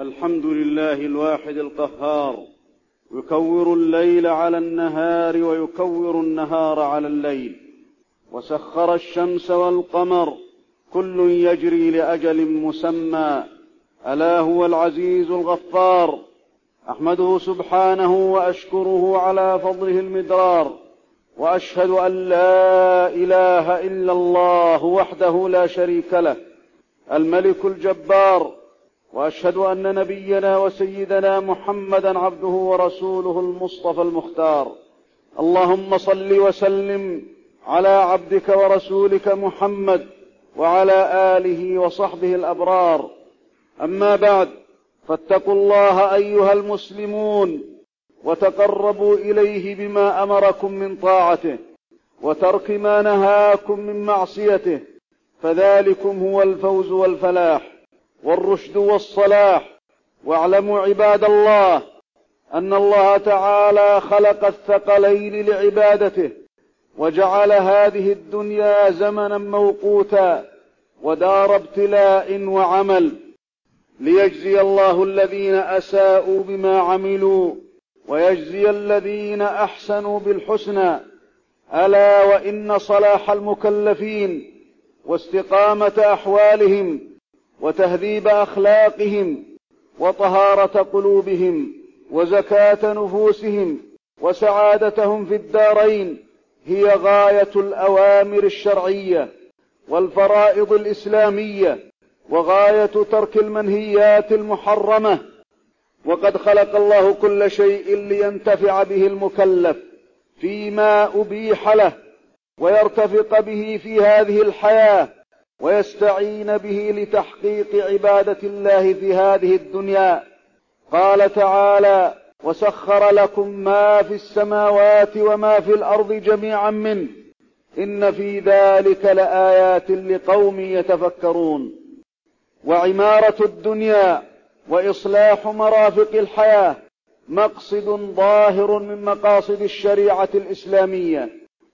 الحمد لله الواحد القهار، يكور الليل على النهار ويكور النهار على الليل، وسخر الشمس والقمر كل يجري لأجل مسمى، ألا هو العزيز الغفار. أحمده سبحانه وأشكره على فضله المدرار، وأشهد أن لا إله إلا الله وحده لا شريك له الملك الجبار، وأشهد أن نبينا وسيدنا محمدا عبده ورسوله المصطفى المختار. اللهم صل وسلم على عبدك ورسولك محمد وعلى آله وصحبه الأبرار. أما بعد، فاتقوا الله أيها المسلمون، وتقربوا إليه بما أمركم من طاعته، وترك ما نهاكم من معصيته، فذلكم هو الفوز والفلاح والرشد والصلاح. واعلموا عباد الله أن الله تعالى خلق الثقلين لعبادته، وجعل هذه الدنيا زمنا موقوتا ودار ابتلاء وعمل، ليجزي الله الذين أساءوا بما عملوا ويجزي الذين أحسنوا بالحسنى. ألا وإن صلاح المكلفين واستقامة أحوالهم وتهذيب أخلاقهم وطهارة قلوبهم وزكاة نفوسهم وسعادتهم في الدارين هي غاية الأوامر الشرعية والفرائض الإسلامية، وغاية ترك المنهيات المحرمة. وقد خلق الله كل شيء لينتفع به المكلف فيما أبيح له، ويرتفق به في هذه الحياة، ويستعين به لتحقيق عبادة الله في هذه الدنيا. قال تعالى: وسخر لكم ما في السماوات وما في الأرض جميعا منه إن في ذلك لآيات لقوم يتفكرون. وعمارة الدنيا وإصلاح مرافق الحياة مقصد ظاهر من مقاصد الشريعة الإسلامية،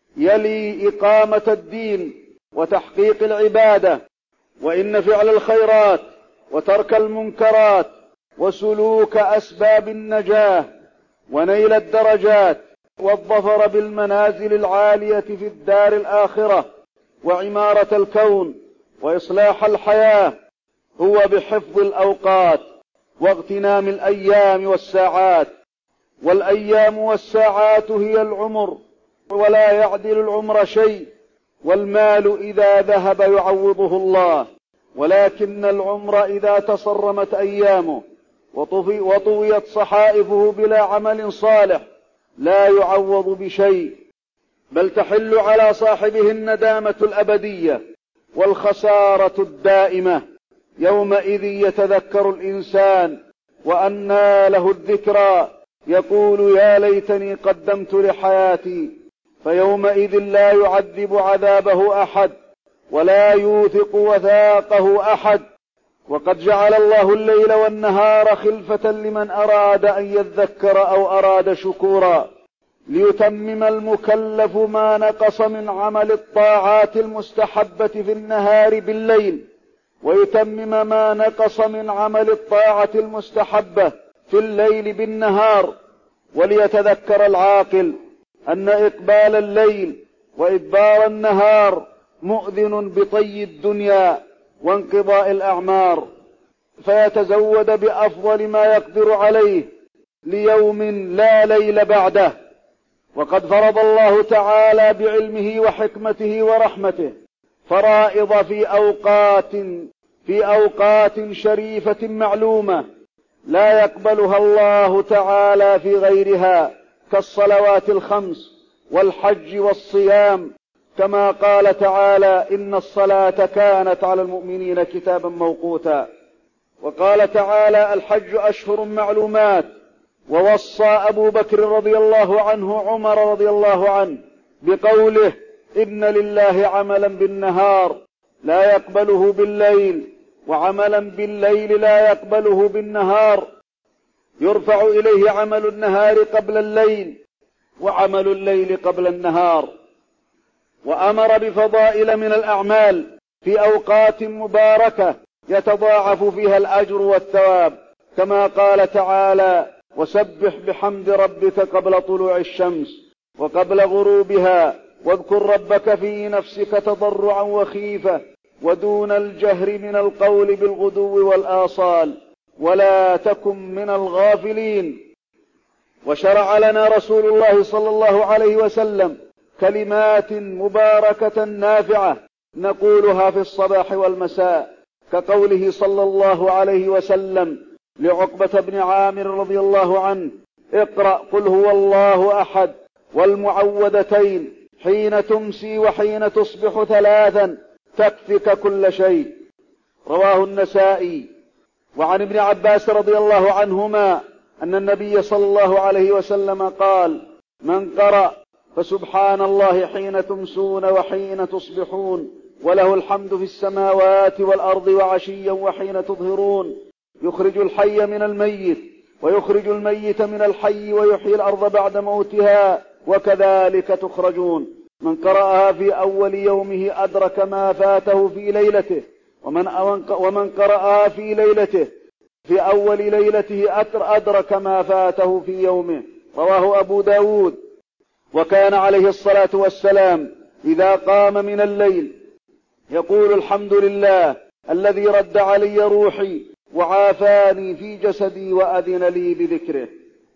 يلي إقامة الدين وتحقيق العبادة، وإن فعل الخيرات وترك المنكرات وسلوك أسباب النجاة ونيل الدرجات والظفر بالمنازل العالية في الدار الآخرة وعمارة الكون وإصلاح الحياة هو بحفظ الأوقات واغتنام الأيام والساعات. والأيام والساعات هي العمر، ولا يعدل العمر شيء. والمال إذا ذهب يعوضه الله، ولكن العمر إذا تصرمت أيامه وطويت صحائفه بلا عمل صالح لا يعوض بشيء، بل تحل على صاحبه الندامة الأبدية والخسارة الدائمة. يومئذ يتذكر الإنسان وأنى له الذكرى، يقول: يا ليتني قدمت لحياتي. فيومئذ لا يعذب عذابه أحد ولا يوثق وثاقه أحد. وقد جعل الله الليل والنهار خلفة لمن أراد أن يذكر أو أراد شكورا، ليتمم المكلف ما نقص من عمل الطاعات المستحبة في النهار بالليل، ويتمم ما نقص من عمل الطاعة المستحبة في الليل بالنهار. وليتذكر العاقل أن إقبال الليل وإدبار النهار مؤذن بطي الدنيا وانقضاء الأعمار، فيتزود بأفضل ما يقدر عليه ليوم لا ليل بعده. وقد فرض الله تعالى بعلمه وحكمته ورحمته فرائض في أوقات شريفة معلومة لا يقبلها الله تعالى في غيرها، كالصلوات الخمس والحج والصيام، كما قال تعالى: إن الصلاة كانت على المؤمنين كتابا موقوتا. وقال تعالى: الحج أشهر معلومات. ووصى أبو بكر رضي الله عنه عمر رضي الله عنه بقوله: إن لله عملا بالنهار لا يقبله بالليل، وعملا بالليل لا يقبله بالنهار، يرفع إليه عمل النهار قبل الليل وعمل الليل قبل النهار. وأمر بفضائل من الأعمال في أوقات مباركة يتضاعف فيها الأجر والثواب، كما قال تعالى: وسبح بحمد ربك قبل طلوع الشمس وقبل غروبها واذكر ربك في نفسك تضرعا وخيفة ودون الجهر من القول بالغدو والآصال ولا تكن من الغافلين. وشرع لنا رسول الله صلى الله عليه وسلم كلمات مباركة نافعة نقولها في الصباح والمساء، كقوله صلى الله عليه وسلم لعقبة بن عامر رضي الله عنه: اقرأ قل هو الله أحد والمعوذتين حين تمسي وحين تصبح ثلاثا تكفك كل شيء. رواه النسائي. وعن ابن عباس رضي الله عنهما أن النبي صلى الله عليه وسلم قال: من قرأ فسبحان الله حين تمسون وحين تصبحون وله الحمد في السماوات والأرض وعشيا وحين تظهرون، يخرج الحي من الميت ويخرج الميت من الحي ويحيي الأرض بعد موتها وكذلك تخرجون. من قرأها في أول يومه أدرك ما فاته في ليلته، ومن قرأها في ليلته في أول ليلته أدرك ما فاته في يومه. رواه أبو داود. وكان عليه الصلاة والسلام إذا قام من الليل يقول: الحمد لله الذي رد علي روحي وعافاني في جسدي وأذن لي بذكره.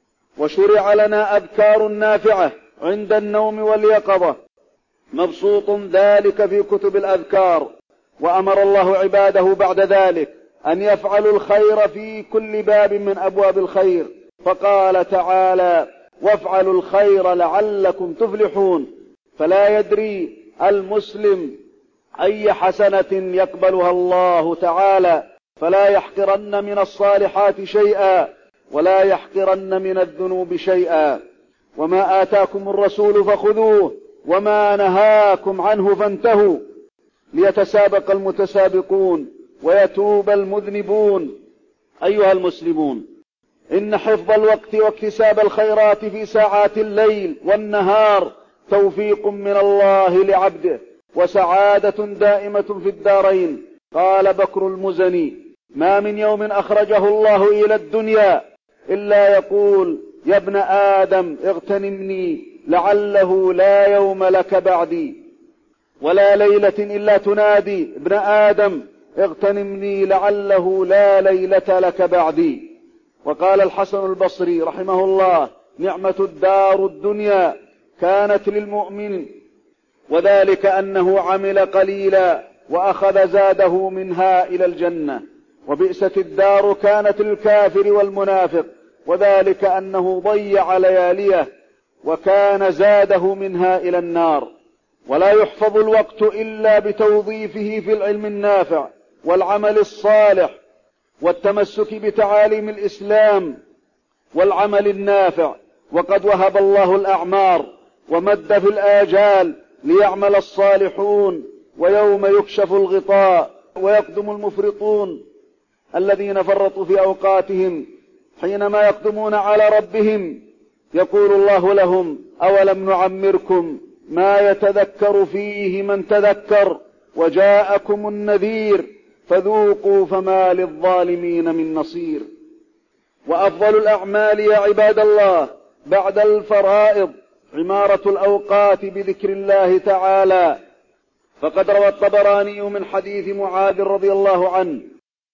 وشرع لنا أذكار نافعة عند النوم واليقظة، مبسوط ذلك في كتب الأذكار. وأمر الله عباده بعد ذلك أن يفعلوا الخير في كل باب من أبواب الخير، فقال تعالى: وافعلوا الخير لعلكم تفلحون. فلا يدري المسلم أي حسنة يقبلها الله تعالى، فلا يحقرن من الصالحات شيئا ولا يحقرن من الذنوب شيئا. وما آتاكم الرسول فخذوه وما نهاكم عنه فانتهوا ليتسابق المتسابقون ويتوب المذنبون. أيها المسلمون، إن حفظ الوقت واكتساب الخيرات في ساعات الليل والنهار توفيق من الله لعبده وسعادة دائمة في الدارين. قال بكر المزني: ما من يوم أخرجه الله إلى الدنيا إلا يقول: يا ابن آدم اغتنمني لعله لا يوم لك بعدي، ولا ليلة إلا تنادي: ابن آدم اغتنمني لعله لا ليلة لك بعدي. وقال الحسن البصري رحمه الله: نعمة الدار الدنيا كانت للمؤمن، وذلك أنه عمل قليلا وأخذ زاده منها إلى الجنة. وبئست الدار كانت للكافر والمنافق، وذلك أنه ضيع لياليه وكان زاده منها إلى النار. ولا يحفظ الوقت إلا بتوظيفه في العلم النافع والعمل الصالح والتمسك بتعاليم الإسلام والعمل النافع. وقد وهب الله الأعمار ومد في الآجال ليعمل الصالحون، ويوم يكشف الغطاء ويقدم المفرطون الذين فرطوا في أوقاتهم حينما يقدمون على ربهم يقول الله لهم: أولم نعمركم ما يتذكر فيه من تذكر وجاءكم النذير فذوقوا فما للظالمين من نصير. وأفضل الأعمال يا عباد الله بعد الفرائض عمارة الأوقات بذكر الله تعالى. فقد روى الطبراني من حديث معاذ رضي الله عنه: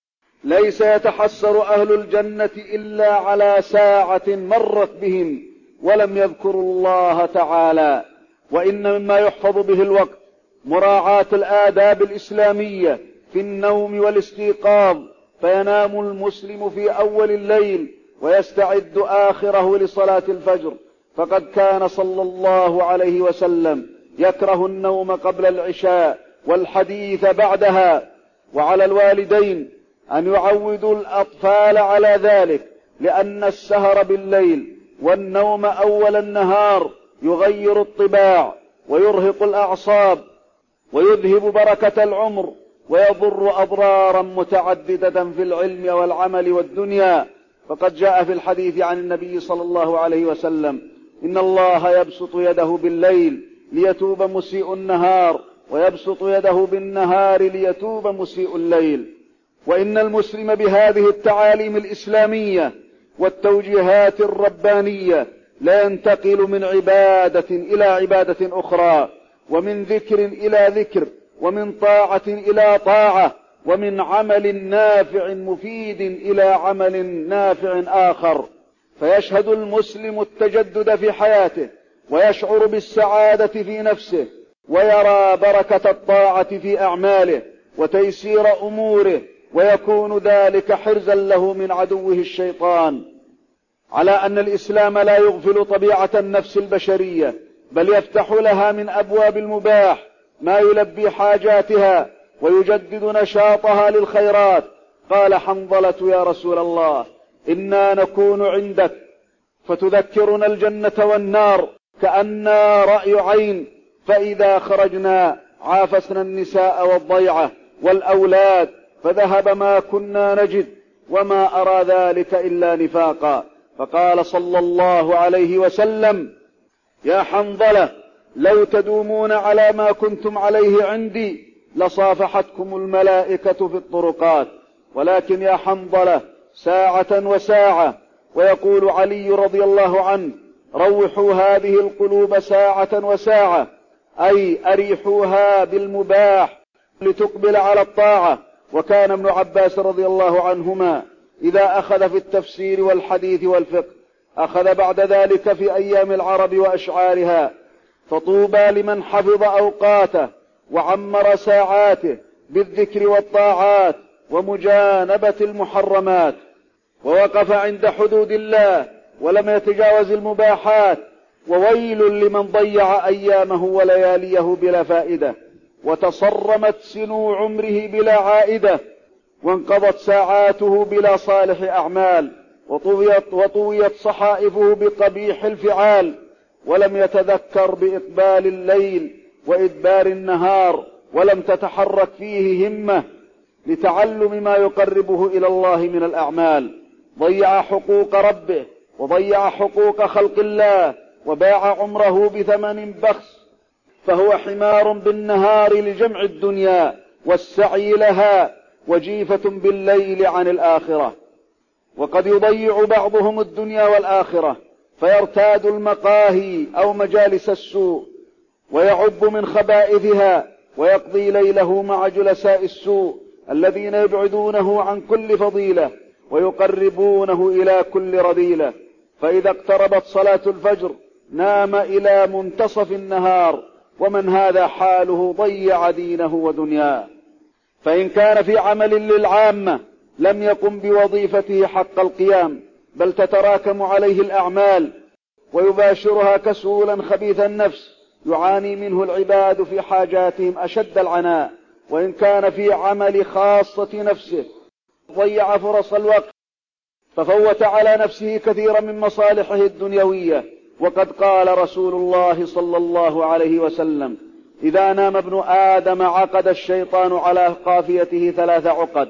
ليس يتحسر أهل الجنة إلا على ساعة مرت بهم ولم يذكروا الله تعالى. وإن مما يحفظ به الوقت مراعاة الآداب الإسلامية في النوم والاستيقاظ، فينام المسلم في أول الليل ويستعد آخره لصلاة الفجر، فقد كان صلى الله عليه وسلم يكره النوم قبل العشاء والحديث بعدها. وعلى الوالدين أن يعودوا الأطفال على ذلك، لأن السهر بالليل والنوم أول النهار يغير الطباع ويرهق الأعصاب ويذهب بركة العمر ويضر أضرارا متعددة في العلم والعمل والدنيا. فقد جاء في الحديث عن النبي صلى الله عليه وسلم: إن الله يبسط يده بالليل ليتوب مسيء النهار ويبسط يده بالنهار ليتوب مسيء الليل. وإن المسلم بهذه التعاليم الإسلامية والتوجيهات الربانية لا ينتقل من عبادة إلى عبادة أخرى، ومن ذكر إلى ذكر، ومن طاعة إلى طاعة، ومن عمل نافع مفيد إلى عمل نافع آخر، فيشهد المسلم التجدد في حياته، ويشعر بالسعادة في نفسه، ويرى بركة الطاعة في أعماله وتيسير أموره، ويكون ذلك حرزا له من عدوه الشيطان. على أن الإسلام لا يغفل طبيعة النفس البشرية، بل يفتح لها من أبواب المباح ما يلبي حاجاتها ويجدد نشاطها للخيرات. قال حنظلة: يا رسول الله، إنا نكون عندك فتذكرنا الجنة والنار كأننا رأي عين، فإذا خرجنا عافسنا النساء والضيعة والأولاد، فذهب ما كنا نجد، وما أرى ذلك إلا نفاقا. فقال صلى الله عليه وسلم: يا حنظلة، لو تدومون على ما كنتم عليه عندي لصافحتكم الملائكة في الطرقات، ولكن يا حنظلة ساعة وساعة. ويقول علي رضي الله عنه: روحوا هذه القلوب ساعة وساعة، أي أريحوها بالمباح لتقبل على الطاعة. وكان ابن عباس رضي الله عنهما إذا أخذ في التفسير والحديث والفقه أخذ بعد ذلك في أيام العرب وأشعارها، فطوبى لمن حفظ أوقاته وعمر ساعاته بالذكر والطاعات ومجانبة المحرمات، ووقف عند حدود الله ولم يتجاوز المباحات. وويل لمن ضيع أيامه ولياليه بلا فائدة، وتصرمت سنو عمره بلا عائدة، وانقضت ساعاته بلا صالح أعمال، وطويت صحائفه بقبيح الفعال، ولم يتذكر بإقبال الليل وإدبار النهار، ولم تتحرك فيه همة لتعلم ما يقربه إلى الله من الأعمال. ضيع حقوق ربه وضيع حقوق خلق الله، وباع عمره بثمن بخس، فهو حمار بالنهار لجمع الدنيا والسعي لها، وجيفة بالليل عن الآخرة. وقد يضيع بعضهم الدنيا والآخرة فيرتاد المقاهي أو مجالس السوء ويعب من خبائثها، ويقضي ليله مع جلساء السوء الذين يبعدونه عن كل فضيلة ويقربونه إلى كل رذيلة. فإذا اقتربت صلاة الفجر نام إلى منتصف النهار، ومن هذا حاله ضيع دينه ودنياه. فإن كان في عمل للعامة لم يقم بوظيفته حق القيام، بل تتراكم عليه الأعمال ويباشرها كسولا خبيث النفس يعاني منه العباد في حاجاتهم أشد العناء. وإن كان في عمل خاصة نفسه ضيع فرص الوقت ففوت على نفسه كثيرا من مصالحه الدنيوية. وقد قال رسول الله صلى الله عليه وسلم: إذا نام ابن آدم عقد الشيطان على قافيته 3 عقد،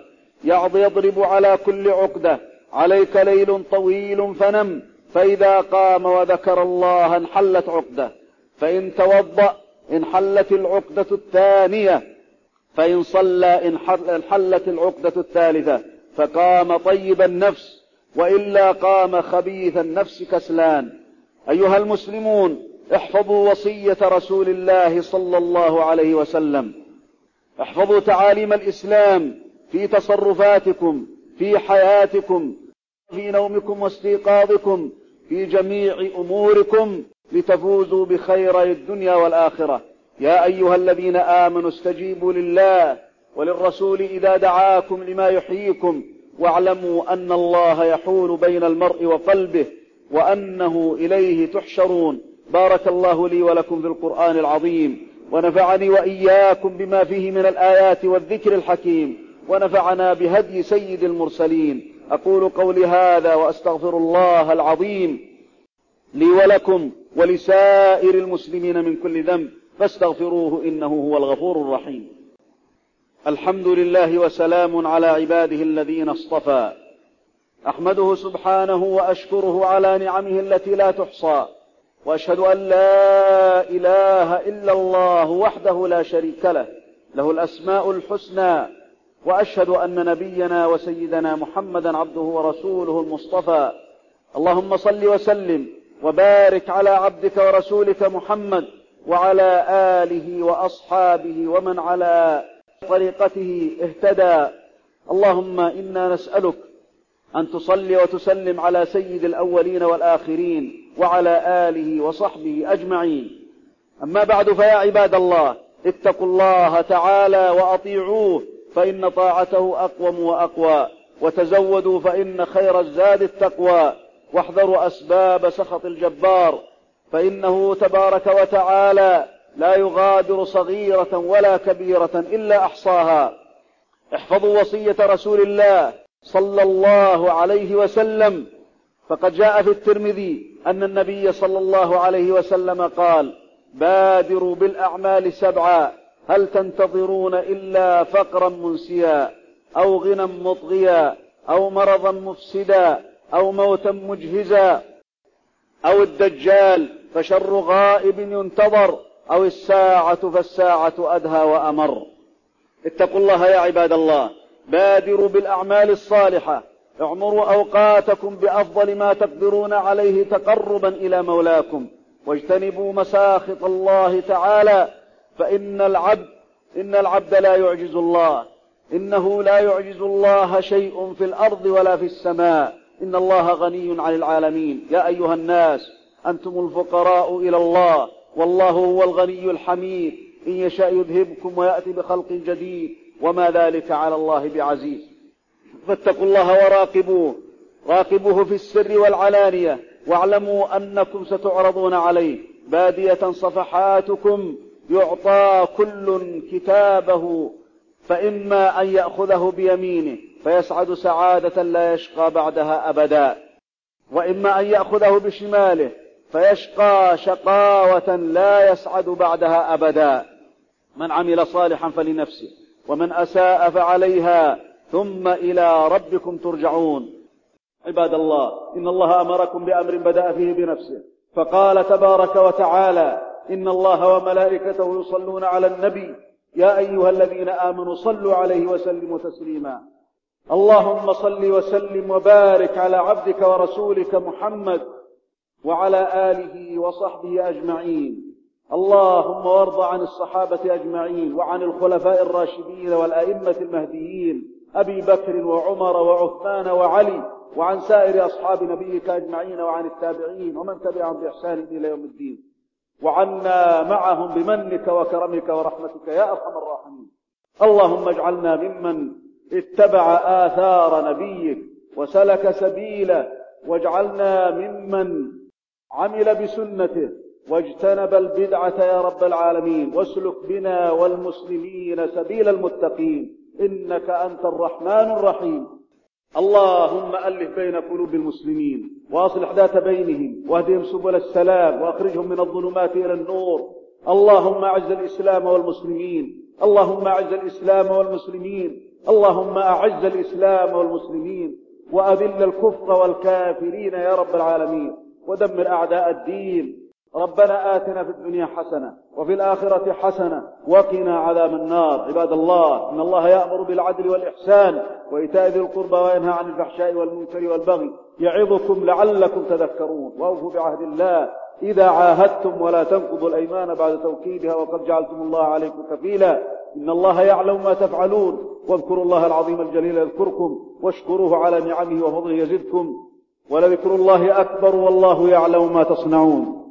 يضرب على كل عقدة: عليك ليل طويل فنم، فإذا قام وذكر الله انحلت عقدة، فإن توضأ انحلت العقدة الثانية، فإن صلى انحلت العقدة الثالثة، فقام طيب النفس، وإلا قام خبيث النفس كسلان. أيها المسلمون، احفظوا وصية رسول الله صلى الله عليه وسلم، احفظوا تعاليم الإسلام في تصرفاتكم، في حياتكم، في نومكم واستيقاظكم، في جميع أموركم، لتفوزوا بخير الدنيا والآخرة. يا أيها الذين آمنوا استجيبوا لله وللرسول إذا دعاكم لما يحييكم، واعلموا أن الله يحول بين المرء وقلبه، وأنه إليه تحشرون. بارك الله لي ولكم في القرآن العظيم، ونفعني وإياكم بما فيه من الآيات والذكر الحكيم، ونفعنا بهدي سيد المرسلين. أقول قولي هذا وأستغفر الله العظيم لي ولكم ولسائر المسلمين من كل ذنب، فاستغفروه إنه هو الغفور الرحيم. الحمد لله وسلام على عباده الذين اصطفى. أحمده سبحانه وأشكره على نعمه التي لا تحصى، وأشهد أن لا إله إلا الله وحده لا شريك له، له الأسماء الحسنى، وأشهد أن نبينا وسيدنا محمدا عبده ورسوله المصطفى. اللهم صل وسلم وبارك على عبدك ورسولك محمد وعلى آله وأصحابه ومن على طريقته اهتدى. اللهم إنا نسألك أن تصلي وتسلم على سيد الأولين والآخرين وعلى آله وصحبه أجمعين. أما بعد، فيا عباد الله، اتقوا الله تعالى وأطيعوه، فإن طاعته أقوم وأقوى، وتزودوا فإن خير الزاد التقوى، واحذروا أسباب سخط الجبار، فإنه تبارك وتعالى لا يغادر صغيرة ولا كبيرة إلا أحصاها. احفظوا وصية رسول الله صلى الله عليه وسلم، فقد جاء في الترمذي أن النبي صلى الله عليه وسلم قال: بادروا بالأعمال 7، هل تنتظرون إلا فقرا منسيا أو غنى مطغيا أو مرضا مفسدا أو موتا مجهزا أو الدجال فشر غائب ينتظر أو الساعة فالساعة أدهى وأمر. اتقوا الله يا عباد الله، بادروا بالأعمال الصالحة، اعمروا أوقاتكم بأفضل ما تقدرون عليه تقربا إلى مولاكم، واجتنبوا مساخط الله تعالى، فإن العبد لا يعجز الله، إنه لا يعجز الله شيء في الأرض ولا في السماء، إن الله غني عن العالمين. يا أيها الناس، أنتم الفقراء إلى الله، والله هو الغني الحميد، إن يشاء يذهبكم ويأتي بخلق جديد، وما ذلك على الله بعزيز. فاتقوا الله وراقبوه، راقبوه في السر والعلانية، واعلموا أنكم ستعرضون عليه بادية صفحاتكم، يعطى كل كتابه، فإما أن يأخذه بيمينه فيسعد سعادة لا يشقى بعدها أبدا، وإما أن يأخذه بشماله فيشقى شقاوة لا يسعد بعدها أبدا. من عمل صالحا فلنفسه ومن أساء فعليها، ثم إلى ربكم ترجعون. عباد الله، إن الله أمركم بأمر بدأ فيه بنفسه، فقال تبارك وتعالى: إن الله وملائكته يصلون على النبي يا أيها الذين آمنوا صلوا عليه وسلموا تسليما. اللهم صل وسلم وبارك على عبدك ورسولك محمد وعلى آله وصحبه أجمعين. اللهم وارض عن الصحابة أجمعين، وعن الخلفاء الراشدين والأئمة المهديين أبي بكر وعمر وعثمان وعلي، وعن سائر أصحاب نبيك أجمعين، وعن التابعين ومن تبعهم بإحسان إلى يوم الدين، وعنا معهم بمنك وكرمك ورحمتك يا أرحم الراحمين. اللهم اجعلنا ممن اتبع آثار نبيك وسلك سبيله، واجعلنا ممن عمل بسنته واجتنب البدعة يا رب العالمين، واسلك بنا والمسلمين سبيل المتقين، إنك أنت الرحمن الرحيم. اللهم ألف بين قلوب المسلمين وأصلح ذات بينهم، واهدهم سبل السلام، وأخرجهم من الظلمات إلى النور. اللهم أعز الإسلام والمسلمين، اللهم أعز الإسلام والمسلمين، اللهم أعز الإسلام والمسلمين، وأذل الكفر والكافرين يا رب العالمين، ودمر أعداء الدين. ربنا آتنا في الدنيا حسنة وفي الآخرة حسنة وقنا عذاب النار. عباد الله، إن الله يأمر بالعدل والإحسان وإيتاء ذي القربى وينهى عن الفحشاء والمنكر والبغي، يعظكم لعلكم تذكرون. وأوفوا بعهد الله إذا عاهدتم، ولا تنقضوا الأيمان بعد توكيدها، وقد جعلتم الله عليكم كفيلا، إن الله يعلم ما تفعلون. واذكروا الله العظيم الجليل يذكركم، واشكروه على نعمه وفضله يزدكم، ولذكر الله أكبر، والله يعلم ما تصنعون.